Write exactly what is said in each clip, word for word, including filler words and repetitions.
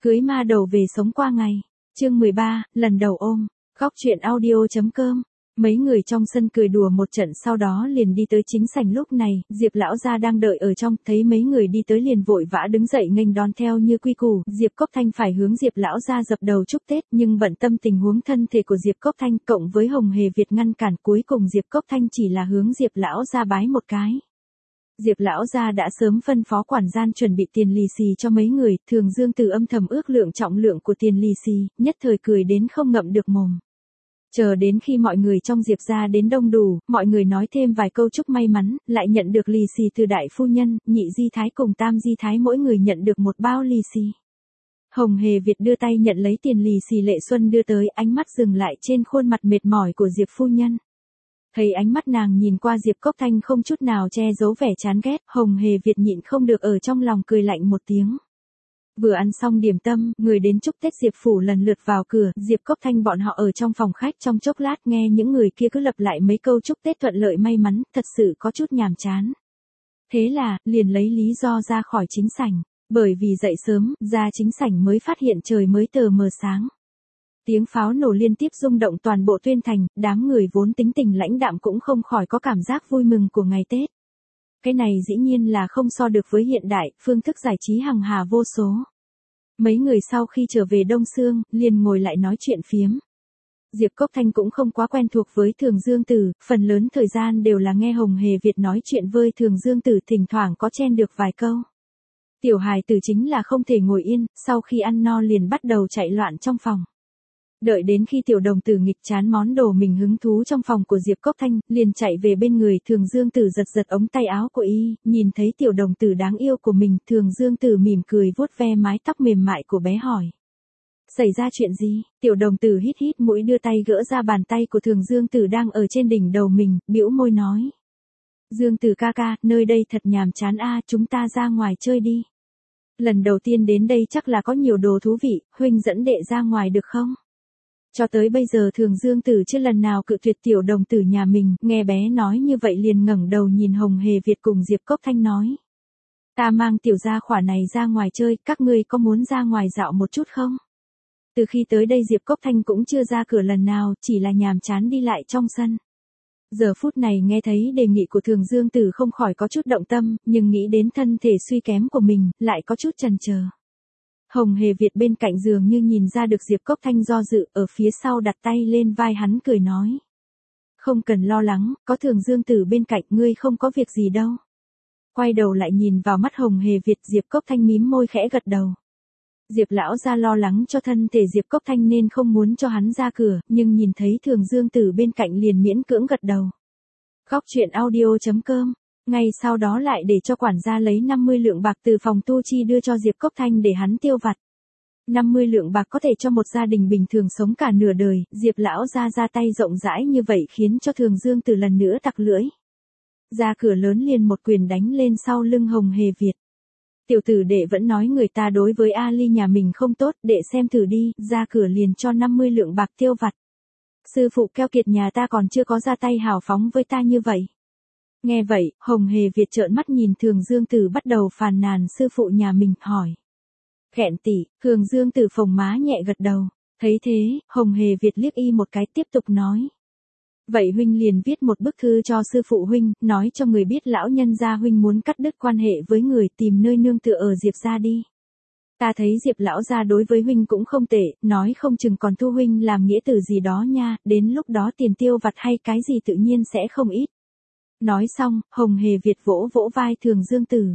Cưới ma đầu về sống qua ngày. Chương mười ba, lần đầu ôm. Góc truyện audio.com. Mấy người trong sân cười đùa một trận sau đó liền đi tới chính sảnh. Lúc này, Diệp lão gia đang đợi ở trong, thấy mấy người đi tới liền vội vã đứng dậy nghênh đón theo như quy củ. Diệp Cốc Thanh phải hướng Diệp lão gia dập đầu chúc Tết, nhưng bận tâm tình huống thân thể của Diệp Cốc Thanh cộng với Hồng Hề Việt ngăn cản, cuối cùng Diệp Cốc Thanh chỉ là hướng Diệp lão gia bái một cái. Diệp lão gia đã sớm phân phó quản gian chuẩn bị tiền lì xì cho mấy người, Thường Dương Tử âm thầm ước lượng trọng lượng của tiền lì xì, nhất thời cười đến không ngậm được mồm. Chờ đến khi mọi người trong Diệp gia đến đông đủ, mọi người nói thêm vài câu chúc may mắn, lại nhận được lì xì từ đại phu nhân, nhị di thái cùng tam di thái mỗi người nhận được một bao lì xì. Hồng Hề Việt đưa tay nhận lấy tiền lì xì Lệ Xuân đưa tới, ánh mắt dừng lại trên khuôn mặt mệt mỏi của Diệp phu nhân. Thấy ánh mắt nàng nhìn qua Diệp Cốc Thanh không chút nào che giấu vẻ chán ghét, Hồng Hề Việt nhịn không được ở trong lòng cười lạnh một tiếng. Vừa ăn xong điểm tâm, người đến chúc Tết Diệp phủ lần lượt vào cửa, Diệp Cốc Thanh bọn họ ở trong phòng khách trong chốc lát nghe những người kia cứ lặp lại mấy câu chúc Tết thuận lợi may mắn, thật sự có chút nhàm chán. Thế là, liền lấy lý do ra khỏi chính sảnh, bởi vì dậy sớm, ra chính sảnh mới phát hiện trời mới tờ mờ sáng. Tiếng pháo nổ liên tiếp rung động toàn bộ Tuyên Thành, đám người vốn tính tình lãnh đạm cũng không khỏi có cảm giác vui mừng của ngày Tết. Cái này dĩ nhiên là không so được với hiện đại, phương thức giải trí hằng hà vô số. Mấy người sau khi trở về Đông Sương, liền ngồi lại nói chuyện phiếm. Diệp Cốc Thanh cũng không quá quen thuộc với Thường Dương Tử, phần lớn thời gian đều là nghe Hồng Hề Việt nói chuyện với Thường Dương Tử, thỉnh thoảng có chen được vài câu. Tiểu hài tử chính là không thể ngồi yên, sau khi ăn no liền bắt đầu chạy loạn trong phòng. Đợi đến khi tiểu đồng tử nghịch chán món đồ mình hứng thú trong phòng của Diệp Cốc Thanh, liền chạy về bên người Thường Dương Tử giật giật ống tay áo của y, nhìn thấy tiểu đồng tử đáng yêu của mình, Thường Dương Tử mỉm cười vuốt ve mái tóc mềm mại của bé hỏi. Xảy ra chuyện gì? Tiểu đồng tử hít hít mũi đưa tay gỡ ra bàn tay của Thường Dương Tử đang ở trên đỉnh đầu mình, bĩu môi nói. Dương Tử ca ca, nơi đây thật nhàm chán a, chúng ta ra ngoài chơi đi. Lần đầu tiên đến đây chắc là có nhiều đồ thú vị, huynh dẫn đệ ra ngoài được không? Cho tới bây giờ Thường Dương Tử chưa lần nào cự tuyệt tiểu đồng tử nhà mình, nghe bé nói như vậy liền ngẩng đầu nhìn Hồng Hề Việt cùng Diệp Cốc Thanh nói. Ta mang tiểu gia khỏa này ra ngoài chơi, các ngươi có muốn ra ngoài dạo một chút không? Từ khi tới đây Diệp Cốc Thanh cũng chưa ra cửa lần nào, chỉ là nhàm chán đi lại trong sân. Giờ phút này nghe thấy đề nghị của Thường Dương Tử không khỏi có chút động tâm, nhưng nghĩ đến thân thể suy kém của mình, lại có chút chần chờ. Hồng Hề Việt bên cạnh giường như nhìn ra được Diệp Cốc Thanh do dự, ở phía sau đặt tay lên vai hắn cười nói. Không cần lo lắng, có Thường Dương Tử bên cạnh ngươi không có việc gì đâu. Quay đầu lại nhìn vào mắt Hồng Hề Việt, Diệp Cốc Thanh mím môi khẽ gật đầu. Diệp lão gia lo lắng cho thân thể Diệp Cốc Thanh nên không muốn cho hắn ra cửa, nhưng nhìn thấy Thường Dương Tử bên cạnh liền miễn cưỡng gật đầu. Góc truyện audio.com. Ngay sau đó lại để cho quản gia lấy năm mươi lượng bạc từ phòng tu chi đưa cho Diệp Cốc Thanh để hắn tiêu vặt. năm mươi lượng bạc có thể cho một gia đình bình thường sống cả nửa đời, Diệp lão gia ra tay rộng rãi như vậy khiến cho Thường Dương Tử lần nữa tặc lưỡi. Ra cửa lớn liền một quyền đánh lên sau lưng Hồng Hề Việt. Tiểu tử đệ vẫn nói người ta đối với Ali nhà mình không tốt, đệ xem thử đi, ra cửa liền cho năm mươi lượng bạc tiêu vặt. Sư phụ keo kiệt nhà ta còn chưa có ra tay hào phóng với ta như vậy. Nghe vậy, Hồng Hề Việt trợn mắt nhìn Thường Dương Tử bắt đầu phàn nàn sư phụ nhà mình, hỏi. Khẹn tỷ, Thường Dương Tử phồng má nhẹ gật đầu. Thấy thế, Hồng Hề Việt liếc y một cái tiếp tục nói. Vậy huynh liền viết một bức thư cho sư phụ huynh, nói cho người biết lão nhân gia huynh muốn cắt đứt quan hệ với người, tìm nơi nương tựa ở Diệp gia đi. Ta thấy Diệp lão gia đối với huynh cũng không tệ, nói không chừng còn thu huynh làm nghĩa tử gì đó nha, đến lúc đó tiền tiêu vặt hay cái gì tự nhiên sẽ không ít. Nói xong, Hồng Hề Việt vỗ vỗ vai Thường Dương Tử.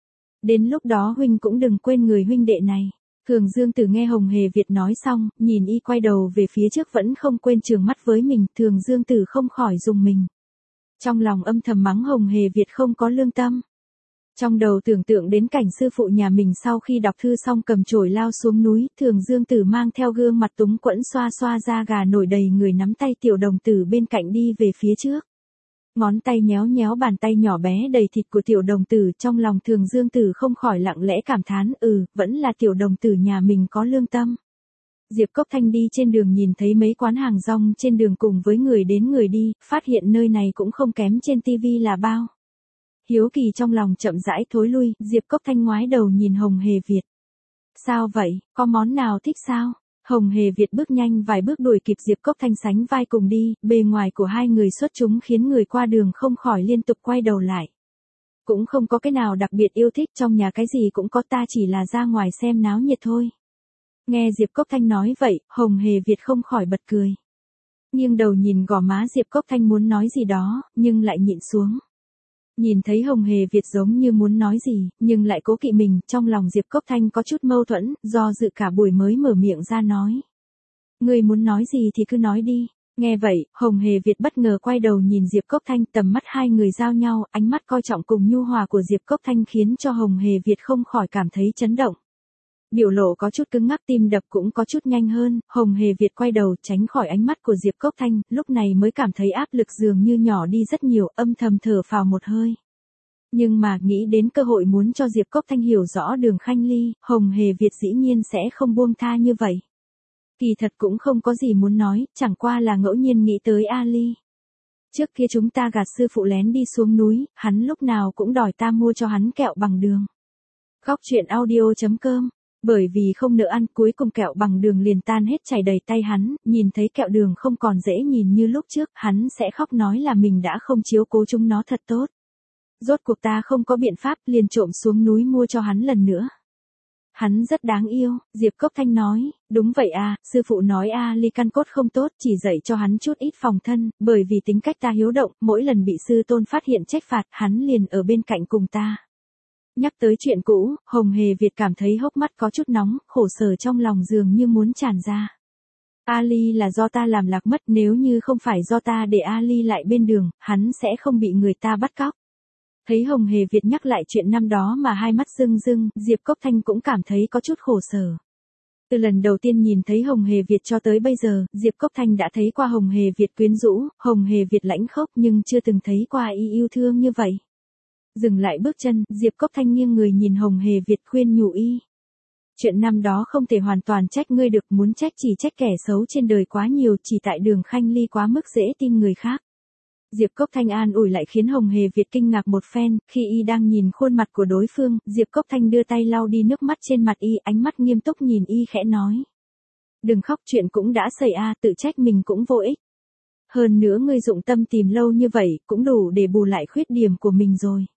Đến lúc đó huynh cũng đừng quên người huynh đệ này. Thường Dương Tử nghe Hồng Hề Việt nói xong, nhìn y quay đầu về phía trước vẫn không quên trừng mắt với mình, Thường Dương Tử không khỏi rùng mình. Trong lòng âm thầm mắng Hồng Hề Việt không có lương tâm. Trong đầu tưởng tượng đến cảnh sư phụ nhà mình sau khi đọc thư xong cầm chổi lao xuống núi, Thường Dương Tử mang theo gương mặt túng quẫn xoa xoa da gà nổi đầy người nắm tay tiểu đồng tử bên cạnh đi về phía trước. Ngón tay nhéo nhéo bàn tay nhỏ bé đầy thịt của tiểu đồng tử, trong lòng Thường Dương Tử không khỏi lặng lẽ cảm thán, ừ, vẫn là tiểu đồng tử nhà mình có lương tâm. Diệp Cốc Thanh đi trên đường nhìn thấy mấy quán hàng rong trên đường cùng với người đến người đi, phát hiện nơi này cũng không kém trên tivi là bao. Hiếu kỳ trong lòng chậm rãi thối lui, Diệp Cốc Thanh ngoái đầu nhìn Hồng Hề Việt. Sao vậy, có món nào thích sao? Hồng Hề Việt bước nhanh vài bước đuổi kịp Diệp Cốc Thanh sánh vai cùng đi, bề ngoài của hai người xuất chúng khiến người qua đường không khỏi liên tục quay đầu lại. Cũng không có cái nào đặc biệt yêu thích, trong nhà cái gì cũng có, ta chỉ là ra ngoài xem náo nhiệt thôi. Nghe Diệp Cốc Thanh nói vậy, Hồng Hề Việt không khỏi bật cười. Nghiêng đầu nhìn gò má Diệp Cốc Thanh muốn nói gì đó, nhưng lại nhịn xuống. Nhìn thấy Hồng Hề Việt giống như muốn nói gì, nhưng lại cố kỵ mình, trong lòng Diệp Cốc Thanh có chút mâu thuẫn, do dự cả buổi mới mở miệng ra nói. Ngươi muốn nói gì thì cứ nói đi. Nghe vậy, Hồng Hề Việt bất ngờ quay đầu nhìn Diệp Cốc Thanh, tầm mắt hai người giao nhau, ánh mắt coi trọng cùng nhu hòa của Diệp Cốc Thanh khiến cho Hồng Hề Việt không khỏi cảm thấy chấn động. Biểu lộ có chút cứng ngắc, tim đập cũng có chút nhanh hơn, Hồng Hề Việt quay đầu tránh khỏi ánh mắt của Diệp Cốc Thanh, lúc này mới cảm thấy áp lực dường như nhỏ đi rất nhiều, âm thầm thở phào một hơi. Nhưng mà nghĩ đến cơ hội muốn cho Diệp Cốc Thanh hiểu rõ Đường Khanh Ly, Hồng Hề Việt dĩ nhiên sẽ không buông tha như vậy. Kỳ thật cũng không có gì muốn nói, chẳng qua là ngẫu nhiên nghĩ tới Ali. Trước kia chúng ta gạt sư phụ lén đi xuống núi, hắn lúc nào cũng đòi ta mua cho hắn kẹo bằng đường. Khóc chuyện audio chấm com. Bởi vì không nỡ ăn, cuối cùng kẹo bằng đường liền tan hết chảy đầy tay hắn, nhìn thấy kẹo đường không còn dễ nhìn như lúc trước, hắn sẽ khóc nói là mình đã không chiếu cố chúng nó thật tốt. Rốt cuộc ta không có biện pháp, liền trộm xuống núi mua cho hắn lần nữa. Hắn rất đáng yêu, Diệp Cốc Thanh nói, đúng vậy à, sư phụ nói a ly căn cốt không tốt, chỉ dạy cho hắn chút ít phòng thân, bởi vì tính cách ta hiếu động, mỗi lần bị sư tôn phát hiện trách phạt, hắn liền ở bên cạnh cùng ta. Nhắc tới chuyện cũ, Hồng Hề Việt cảm thấy hốc mắt có chút nóng, khổ sở trong lòng dường như muốn tràn ra. Ali là do ta làm lạc mất, nếu như không phải do ta để Ali lại bên đường, hắn sẽ không bị người ta bắt cóc. Thấy Hồng Hề Việt nhắc lại chuyện năm đó mà hai mắt rưng rưng, Diệp Cốc Thanh cũng cảm thấy có chút khổ sở. Từ lần đầu tiên nhìn thấy Hồng Hề Việt cho tới bây giờ, Diệp Cốc Thanh đã thấy qua Hồng Hề Việt quyến rũ, Hồng Hề Việt lãnh khốc nhưng chưa từng thấy qua y yêu thương như vậy. Dừng lại bước chân, Diệp Cốc Thanh nghiêng người nhìn Hồng Hề Việt khuyên nhủ y. Chuyện năm đó không thể hoàn toàn trách ngươi được, muốn trách chỉ trách kẻ xấu trên đời quá nhiều, chỉ tại Đường Khanh Ly quá mức dễ tin người khác. Diệp Cốc Thanh an ủi lại khiến Hồng Hề Việt kinh ngạc một phen, khi y đang nhìn khuôn mặt của đối phương, Diệp Cốc Thanh đưa tay lau đi nước mắt trên mặt y, ánh mắt nghiêm túc nhìn y khẽ nói. Đừng khóc, chuyện cũng đã xảy a, tự trách mình cũng vô ích. Hơn nữa ngươi dụng tâm tìm lâu như vậy, cũng đủ để bù lại khuyết điểm của mình rồi.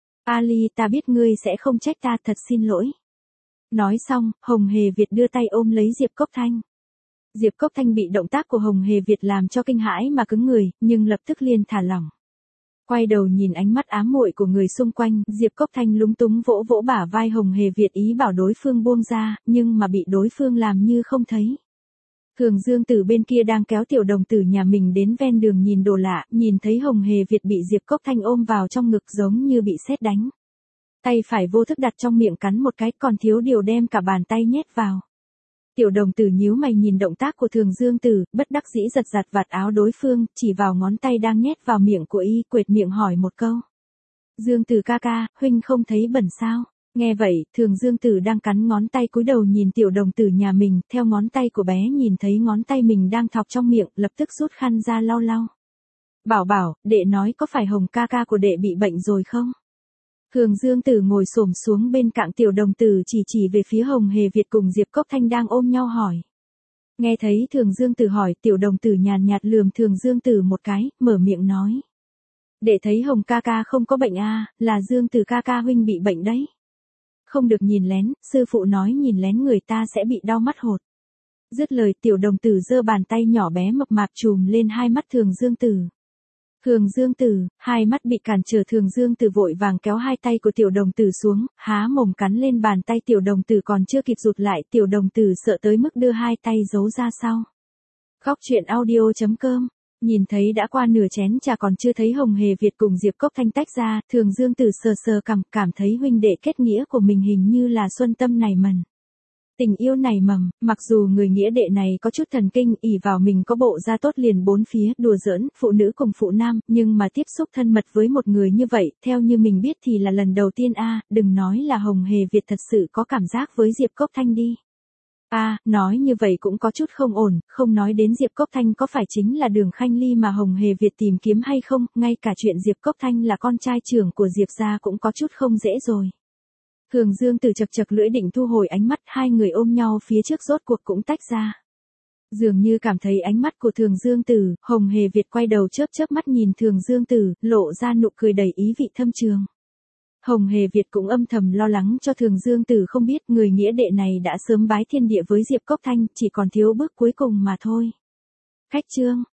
Ali, ta biết ngươi sẽ không trách ta, thật xin lỗi. Nói xong, Hồng Hề Việt đưa tay ôm lấy Diệp Cốc Thanh. Diệp Cốc Thanh bị động tác của Hồng Hề Việt làm cho kinh hãi mà cứng người, nhưng lập tức liền thả lỏng. Quay đầu nhìn ánh mắt ám muội của người xung quanh, Diệp Cốc Thanh lúng túng vỗ vỗ bả vai Hồng Hề Việt ý bảo đối phương buông ra, nhưng mà bị đối phương làm như không thấy. Thường Dương Tử bên kia đang kéo tiểu đồng tử nhà mình đến ven đường nhìn đồ lạ, nhìn thấy Hồng Hề Việt bị Diệp Cốc Thanh ôm vào trong ngực giống như bị sét đánh. Tay phải vô thức đặt trong miệng cắn một cái, còn thiếu điều đem cả bàn tay nhét vào. Tiểu đồng tử nhíu mày nhìn động tác của Thường Dương Tử, bất đắc dĩ giật giật vạt áo đối phương, chỉ vào ngón tay đang nhét vào miệng của y, quệt miệng hỏi một câu. Dương Tử ca ca, huynh không thấy bẩn sao? Nghe vậy, Thường Dương Tử đang cắn ngón tay cúi đầu nhìn tiểu đồng tử nhà mình, theo ngón tay của bé nhìn thấy ngón tay mình đang thọc trong miệng, lập tức rút khăn ra lau lau. Bảo bảo, đệ nói có phải Hồng ca ca của đệ bị bệnh rồi không? Thường Dương Tử ngồi xổm xuống bên cạnh tiểu đồng tử chỉ chỉ về phía Hồng Hề Việt cùng Diệp Cốc Thanh đang ôm nhau hỏi. Nghe thấy Thường Dương Tử hỏi, tiểu đồng tử nhàn nhạt lườm Thường Dương Tử một cái, mở miệng nói. Để thấy Hồng ca ca không có bệnh a, là Dương Tử ca ca huynh bị bệnh đấy. Không được nhìn lén, sư phụ nói nhìn lén người ta sẽ bị đau mắt hột. Dứt lời, tiểu đồng tử giơ bàn tay nhỏ bé mập mạp chùm lên hai mắt Thường Dương Tử. Thường Dương Tử, hai mắt bị cản trở, Thường Dương Tử vội vàng kéo hai tay của tiểu đồng tử xuống, há mồm cắn lên bàn tay tiểu đồng tử, còn chưa kịp rụt lại, tiểu đồng tử sợ tới mức đưa hai tay giấu ra sau. Khóc chuyện audio chấm com. Nhìn thấy đã qua nửa chén trà còn chưa thấy Hồng Hề Việt cùng Diệp Cốc Thanh tách ra, Thường Dương Tử sờ sờ cằm, cảm thấy huynh đệ kết nghĩa của mình hình như là xuân tâm nảy mầm. Tình yêu nảy mầm, mặc dù người nghĩa đệ này có chút thần kinh, ỷ vào mình có bộ da tốt liền bốn phía, đùa giỡn, phụ nữ cùng phụ nam, nhưng mà tiếp xúc thân mật với một người như vậy, theo như mình biết thì là lần đầu tiên a, đừng nói là Hồng Hề Việt thật sự có cảm giác với Diệp Cốc Thanh đi. A, à, nói như vậy cũng có chút không ổn, không nói đến Diệp Cốc Thanh có phải chính là Đường Khanh Ly mà Hồng Hề Việt tìm kiếm hay không, ngay cả chuyện Diệp Cốc Thanh là con trai trưởng của Diệp gia cũng có chút không dễ rồi. Thường Dương Tử chật chật lưỡi định thu hồi ánh mắt, hai người ôm nhau phía trước rốt cuộc cũng tách ra. Dường như cảm thấy ánh mắt của Thường Dương Tử, Hồng Hề Việt quay đầu chớp chớp mắt nhìn Thường Dương Tử, lộ ra nụ cười đầy ý vị thâm trường. Hồng Hề Việt cũng âm thầm lo lắng cho Thường Dương Tử không biết người nghĩa đệ này đã sớm bái thiên địa với Diệp Cốc Thanh, chỉ còn thiếu bước cuối cùng mà thôi. Khách trương.